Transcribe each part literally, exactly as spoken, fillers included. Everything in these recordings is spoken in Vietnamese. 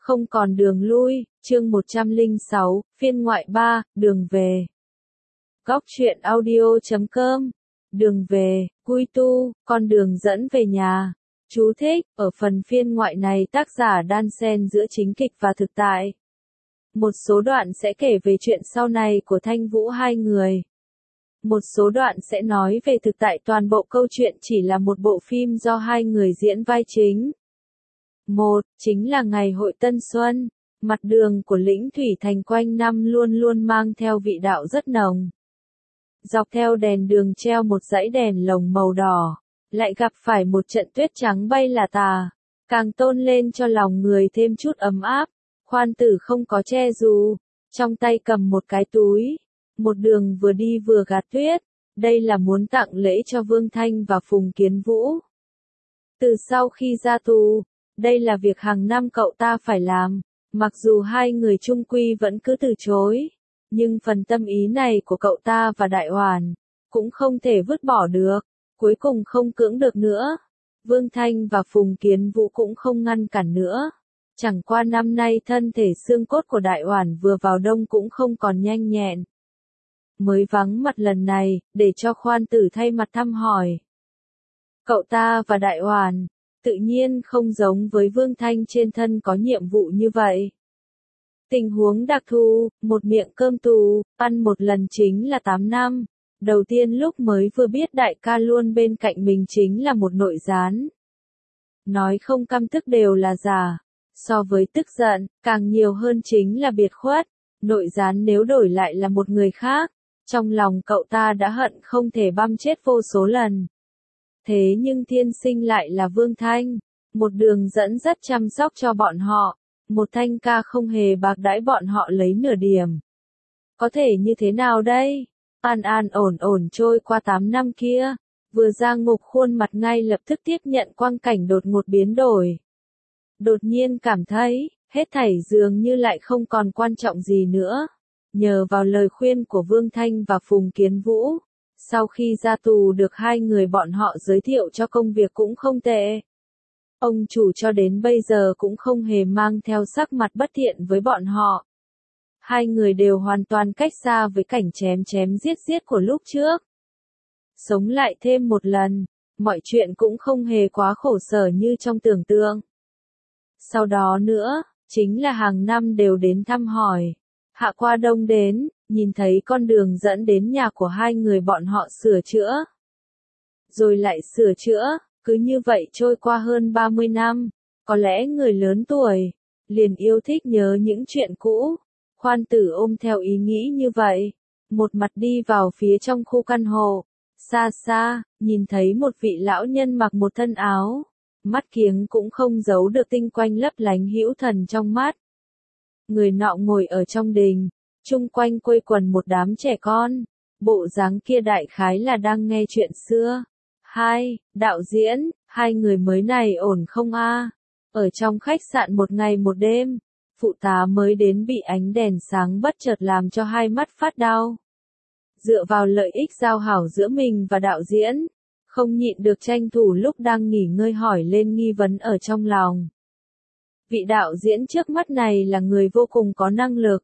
Không còn đường lui, chương một trăm lẻ sáu, phiên ngoại ba, đường về. Góc truyện audio chấm com. Đường về, Cui Tu, con đường dẫn về nhà. Chú thích, ở phần phiên ngoại này tác giả đan xen giữa chính kịch và thực tại. Một số đoạn sẽ kể về chuyện sau này của Thanh Vũ hai người. Một số đoạn sẽ nói về thực tại toàn bộ câu chuyện chỉ là một bộ phim do hai người diễn vai chính. Một, chính là ngày hội Tân Xuân, mặt đường của Lĩnh Thủy Thành quanh năm luôn luôn mang theo vị đạo rất nồng. Dọc theo đèn đường treo một dãy đèn lồng màu đỏ, lại gặp phải một trận tuyết trắng bay là tà, càng tôn lên cho lòng người thêm chút ấm áp. Khoan Tử không có che dù, trong tay cầm một cái túi, một đường vừa đi vừa gạt tuyết, đây là muốn tặng lễ cho Vương Thanh và Phùng Kiến Vũ. Từ sau khi ra tù, đây là việc hàng năm cậu ta phải làm, mặc dù hai người chung quy vẫn cứ từ chối, nhưng phần tâm ý này của cậu ta và Đại Hoàn, cũng không thể vứt bỏ được, cuối cùng không cưỡng được nữa. Vương Thanh và Phùng Kiến Vũ cũng không ngăn cản nữa. Chẳng qua năm nay thân thể xương cốt của Đại Hoàn vừa vào đông cũng không còn nhanh nhẹn. Mới vắng mặt lần này, để cho Khoan Tử thay mặt thăm hỏi. Cậu ta và Đại Hoàn, tự nhiên không giống với Vương Thanh trên thân có nhiệm vụ như vậy. Tình huống đặc thù, một miệng cơm tù, ăn một lần chính là tám năm. Đầu tiên lúc mới vừa biết đại ca luôn bên cạnh mình chính là một nội gián. Nói không căm tức đều là giả. So với tức giận, càng nhiều hơn chính là biệt khuất. Nội gián nếu đổi lại là một người khác, trong lòng cậu ta đã hận không thể băm chết vô số lần. Thế nhưng thiên sinh lại là Vương Thanh, một đường dẫn dắt chăm sóc cho bọn họ, một Thanh ca không hề bạc đãi bọn họ lấy nửa điểm. Có thể như thế nào đây? An an ổn ổn trôi qua tám năm kia, vừa ra ngục khuôn mặt ngay lập tức tiếp nhận quang cảnh đột ngột biến đổi. Đột nhiên cảm thấy, hết thảy dường như lại không còn quan trọng gì nữa. Nhờ vào lời khuyên của Vương Thanh và Phùng Kiến Vũ, sau khi ra tù được hai người bọn họ giới thiệu cho công việc cũng không tệ. Ông chủ cho đến bây giờ cũng không hề mang theo sắc mặt bất thiện với bọn họ. Hai người đều hoàn toàn cách xa với cảnh chém chém giết giết của lúc trước. Sống lại thêm một lần, mọi chuyện cũng không hề quá khổ sở như trong tưởng tượng. Sau đó nữa, chính là hàng năm đều đến thăm hỏi. Hạ qua đông đến, nhìn thấy con đường dẫn đến nhà của hai người bọn họ sửa chữa. Rồi lại sửa chữa, cứ như vậy trôi qua hơn ba mươi năm. Có lẽ người lớn tuổi, liền yêu thích nhớ những chuyện cũ. Khoan Tử ôm theo ý nghĩ như vậy. Một mặt đi vào phía trong khu căn hộ. Xa xa, nhìn thấy một vị lão nhân mặc một thân áo. Mắt kiếng cũng không giấu được tinh quanh lấp lánh hữu thần trong mắt. Người nọ ngồi ở trong đình, chung quanh quây quần một đám trẻ con, bộ dáng kia đại khái là đang nghe chuyện xưa. Hai, đạo diễn, hai người mới này ổn không a? Ở trong khách sạn một ngày một đêm, phụ tá mới đến bị ánh đèn sáng bất chợt làm cho hai mắt phát đau. Dựa vào lợi ích giao hảo giữa mình và đạo diễn, không nhịn được tranh thủ lúc đang nghỉ ngơi hỏi lên nghi vấn ở trong lòng. Vị đạo diễn trước mắt này là người vô cùng có năng lực.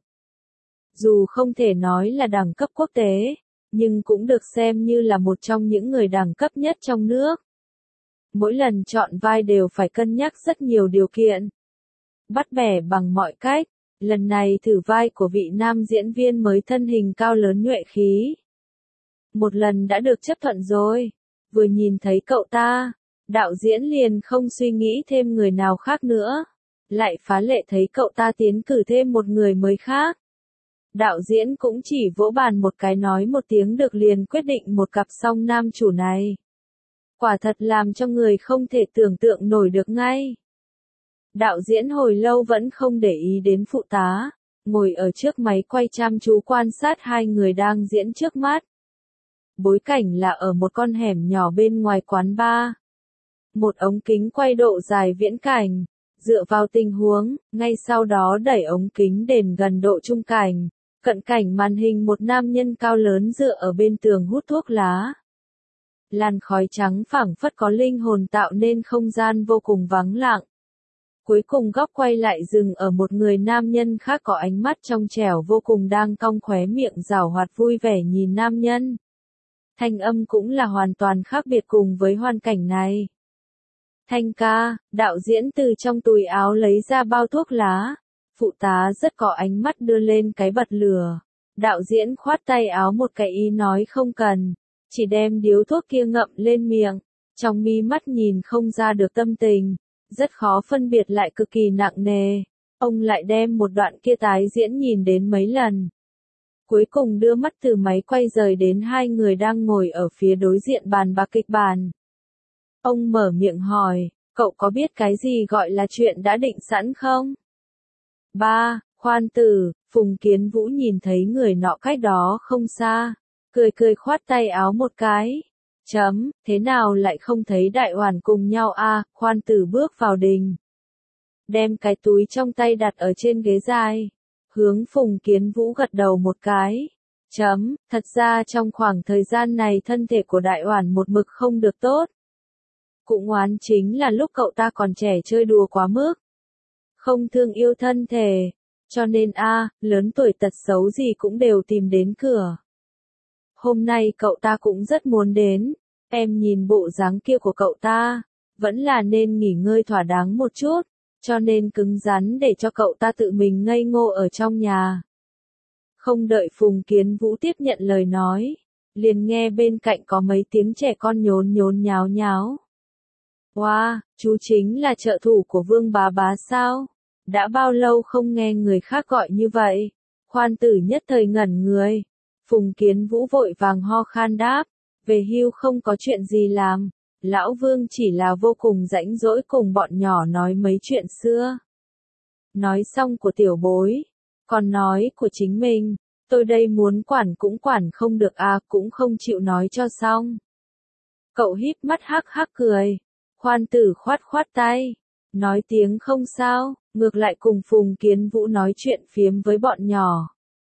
Dù không thể nói là đẳng cấp quốc tế, nhưng cũng được xem như là một trong những người đẳng cấp nhất trong nước. Mỗi lần chọn vai đều phải cân nhắc rất nhiều điều kiện. Bắt bẻ bằng mọi cách, lần này thử vai của vị nam diễn viên mới thân hình cao lớn nhuệ khí. Một lần đã được chấp thuận rồi, vừa nhìn thấy cậu ta, đạo diễn liền không suy nghĩ thêm người nào khác nữa. Lại phá lệ thấy cậu ta tiến cử thêm một người mới khác. Đạo diễn cũng chỉ vỗ bàn một cái nói một tiếng được liền quyết định một cặp song nam chủ này. Quả thật làm cho người không thể tưởng tượng nổi được ngay. Đạo diễn hồi lâu vẫn không để ý đến phụ tá, ngồi ở trước máy quay chăm chú quan sát hai người đang diễn trước mắt. Bối cảnh là ở một con hẻm nhỏ bên ngoài quán bar. Một ống kính quay độ dài viễn cảnh. Dựa vào tình huống, ngay sau đó đẩy ống kính đến gần độ trung cảnh, cận cảnh màn hình một nam nhân cao lớn dựa ở bên tường hút thuốc lá. Làn khói trắng phảng phất có linh hồn tạo nên không gian vô cùng vắng lặng. Cuối cùng góc quay lại dừng ở một người nam nhân khác có ánh mắt trong trẻo vô cùng đang cong khóe miệng giảo hoạt vui vẻ nhìn nam nhân. Thanh âm cũng là hoàn toàn khác biệt cùng với hoàn cảnh này. Thanh ca, đạo diễn từ trong túi áo lấy ra bao thuốc lá. Phụ tá rất có ánh mắt đưa lên cái bật lửa. Đạo diễn khoát tay áo một cái ý nói không cần. Chỉ đem điếu thuốc kia ngậm lên miệng. Trong mi mắt nhìn không ra được tâm tình. Rất khó phân biệt lại cực kỳ nặng nề. Ông lại đem một đoạn kia tái diễn nhìn đến mấy lần. Cuối cùng đưa mắt từ máy quay rời đến hai người đang ngồi ở phía đối diện bàn bạc kịch bản. Ông mở miệng hỏi, cậu có biết cái gì gọi là chuyện đã định sẵn không? Ba, khoan tử, Phùng Kiến Vũ nhìn thấy người nọ cách đó không xa. Cười cười khoát tay áo một cái. Chấm, thế nào lại không thấy đại hoàn cùng nhau a? À, khoan tử bước vào đình. Đem cái túi trong tay đặt ở trên ghế dài. Hướng Phùng Kiến Vũ gật đầu một cái. Chấm, thật ra trong khoảng thời gian này thân thể của đại hoàn một mực không được tốt. Cũng oán chính là lúc cậu ta còn trẻ chơi đùa quá mức. Không thương yêu thân thể. Cho nên a, à, lớn tuổi tật xấu gì cũng đều tìm đến cửa. Hôm nay cậu ta cũng rất muốn đến. Em nhìn bộ dáng kia của cậu ta. Vẫn là nên nghỉ ngơi thỏa đáng một chút. Cho nên cứng rắn để cho cậu ta tự mình ngây ngô ở trong nhà. Không đợi Phùng Kiến Vũ tiếp nhận lời nói. Liền nghe bên cạnh có mấy tiếng trẻ con nhốn nhốn nháo nháo. Wow, chú chính là trợ thủ của Vương bá bá sao? Đã bao lâu không nghe người khác gọi như vậy? Khoan tử nhất thời ngẩn người. Phùng Kiến Vũ vội vàng ho khan đáp. Về hưu không có chuyện gì làm. Lão Vương chỉ là vô cùng rãnh rỗi cùng bọn nhỏ nói mấy chuyện xưa. Nói xong của tiểu bối. Còn nói của chính mình. Tôi đây muốn quản cũng quản không được à, cũng không chịu nói cho xong. Cậu híp mắt hắc hắc cười. Khoan tử khoát khoát tay. Nói tiếng không sao, ngược lại cùng Phùng Kiến Vũ nói chuyện phiếm với bọn nhỏ.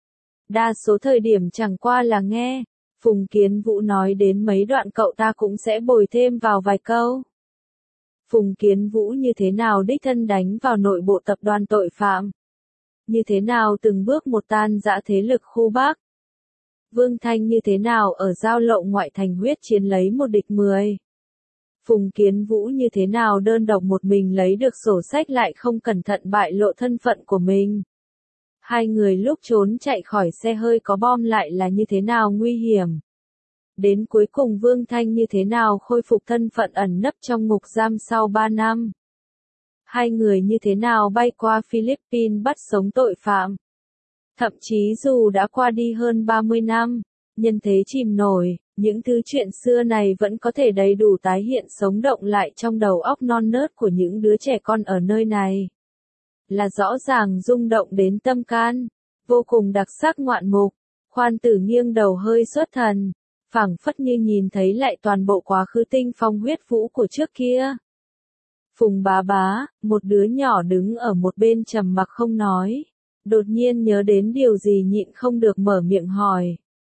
Đa số thời điểm chẳng qua là nghe. Phùng Kiến Vũ nói đến mấy đoạn cậu ta cũng sẽ bồi thêm vào vài câu. Phùng Kiến Vũ như thế nào đích thân đánh vào nội bộ tập đoàn tội phạm. Như thế nào từng bước một tan rã thế lực khu Bắc. Vương Thanh như thế nào ở giao lộ ngoại thành huyết chiến lấy một địch mười. Phùng Kiến Vũ như thế nào đơn độc một mình lấy được sổ sách lại không cẩn thận bại lộ thân phận của mình. Hai người lúc trốn chạy khỏi xe hơi có bom lại là như thế nào nguy hiểm. Đến cuối cùng Vương Thanh như thế nào khôi phục thân phận ẩn nấp trong ngục giam sau ba năm. Hai người như thế nào bay qua Philippines bắt sống tội phạm. Thậm chí dù đã qua đi hơn ba mươi năm, nhân thế chìm nổi, những thứ chuyện xưa này vẫn có thể đầy đủ tái hiện sống động lại trong đầu óc non nớt của những đứa trẻ con ở nơi này. Là rõ ràng rung động đến tâm can, vô cùng đặc sắc ngoạn mục. Khoan tử nghiêng đầu hơi xuất thần, phảng phất như nhìn thấy lại toàn bộ quá khứ tinh phong huyết vũ của trước kia. Phùng bá bá, một đứa nhỏ đứng ở một bên trầm mặc không nói, đột nhiên nhớ đến điều gì nhịn không được mở miệng hỏi.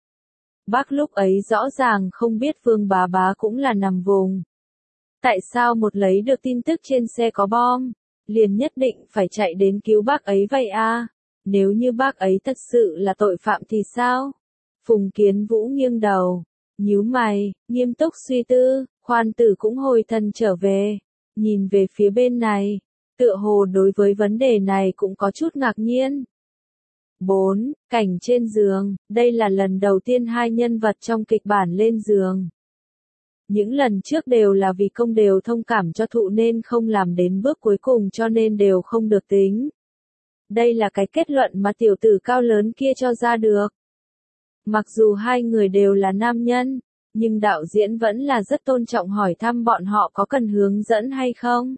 Bác lúc ấy rõ ràng không biết Vương bá bá cũng là nằm vùng. Tại sao một lấy được tin tức trên xe có bom, liền nhất định phải chạy đến cứu bác ấy vậy à? Nếu như bác ấy thật sự là tội phạm thì sao? Phùng Kiến Vũ nghiêng đầu, nhíu mày, nghiêm túc suy tư, khoan tử cũng hồi thần trở về, nhìn về phía bên này, tựa hồ đối với vấn đề này cũng có chút ngạc nhiên. bốn. Cảnh trên giường, đây là lần đầu tiên hai nhân vật trong kịch bản lên giường. Những lần trước đều là vì công đều thông cảm cho thụ nên không làm đến bước cuối cùng cho nên đều không được tính. Đây là cái kết luận mà tiểu tử cao lớn kia cho ra được. Mặc dù hai người đều là nam nhân, nhưng đạo diễn vẫn là rất tôn trọng hỏi thăm bọn họ có cần hướng dẫn hay không.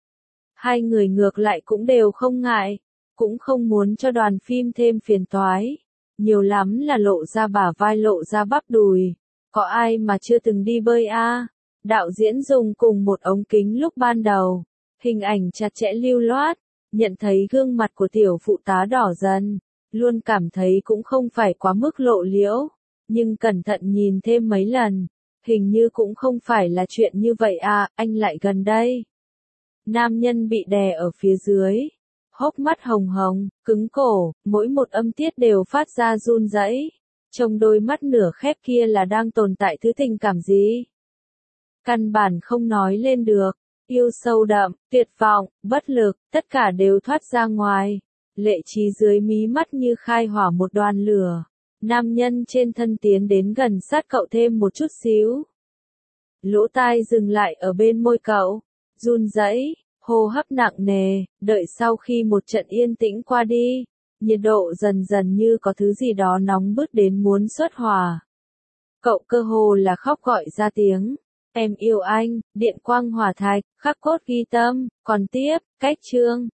Hai người ngược lại cũng đều không ngại, cũng không muốn cho đoàn phim thêm phiền toái. Nhiều lắm là lộ ra bả vai lộ ra bắp đùi. Có ai mà chưa từng đi bơi a? À? Đạo diễn dùng cùng một ống kính lúc ban đầu. Hình ảnh chặt chẽ lưu loát. Nhận thấy gương mặt của tiểu phụ tá đỏ dần. Luôn cảm thấy cũng không phải quá mức lộ liễu. Nhưng cẩn thận nhìn thêm mấy lần. Hình như cũng không phải là chuyện như vậy à, anh lại gần đây. Nam nhân bị đè ở phía dưới, hốc mắt hồng hồng, cứng cổ, mỗi một âm tiết đều phát ra run rẩy. Trong đôi mắt nửa khép kia là đang tồn tại thứ tình cảm gì? Căn bản không nói lên được, yêu sâu đậm, tuyệt vọng, bất lực, tất cả đều thoát ra ngoài. Lệ trí dưới mí mắt như khai hỏa một đoàn lửa. Nam nhân trên thân tiến đến gần sát cậu thêm một chút xíu. Lỗ tai dừng lại ở bên môi cậu, run rẩy, hô hấp nặng nề, đợi sau khi một trận yên tĩnh qua đi, nhiệt độ dần dần như có thứ gì đó nóng bức đến muốn xuất hỏa. Cậu cơ hồ là khóc gọi ra tiếng, em yêu anh, điện quang hỏa thạch, khắc cốt ghi tâm, còn tiếp, cách chương.